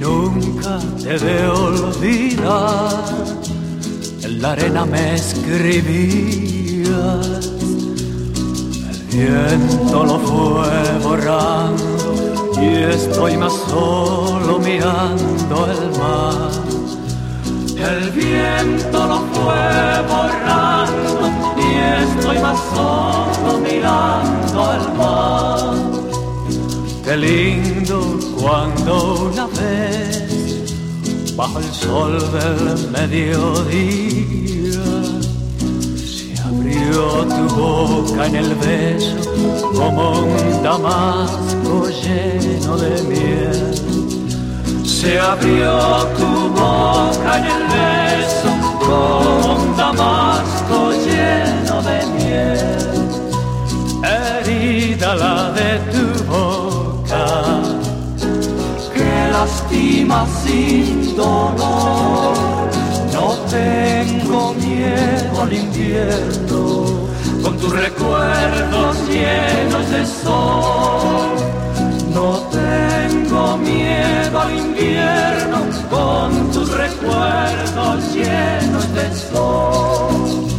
nunca te de olvidar. En la arena me escribías, el viento lo fue borrando y estoy más solo mirando el mar. El viento lo fue borrando y estoy más solo mirando el mar. Qué lindo cuando una vez, bajo el sol del mediodía, se abrió tu boca en el beso como un damasco lleno de miel. Se abrió tu boca en el beso como un damasco lleno de miel. Herida la de tu boca, que lastima sin dolor. No tengo miedo al invierno, con tus recuerdos llenos de sol. No tengo miedo al invierno, con tus recuerdos llenos de sol.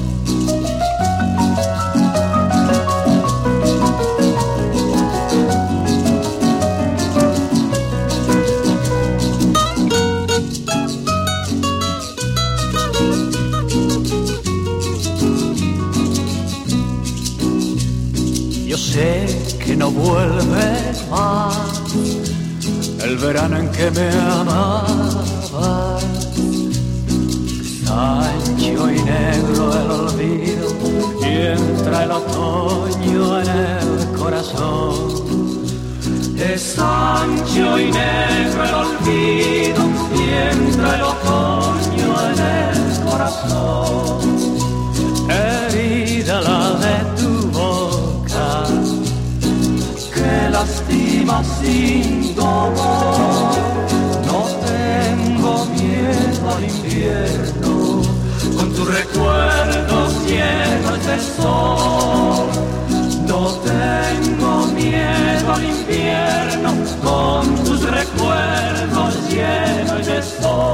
Yo sé que no vuelve más el verano en que me amabas. Es ancho y negro el olvido y entra el otoño en el corazón. Es ancho y negro el olvido y entra el otoño en el corazón. Herida la de tu boca, que lastima sin dolor. No tengo miedo al invierno, con tus recuerdos llenos de sol. No tengo miedo al invierno, con tus recuerdos llenos de sol.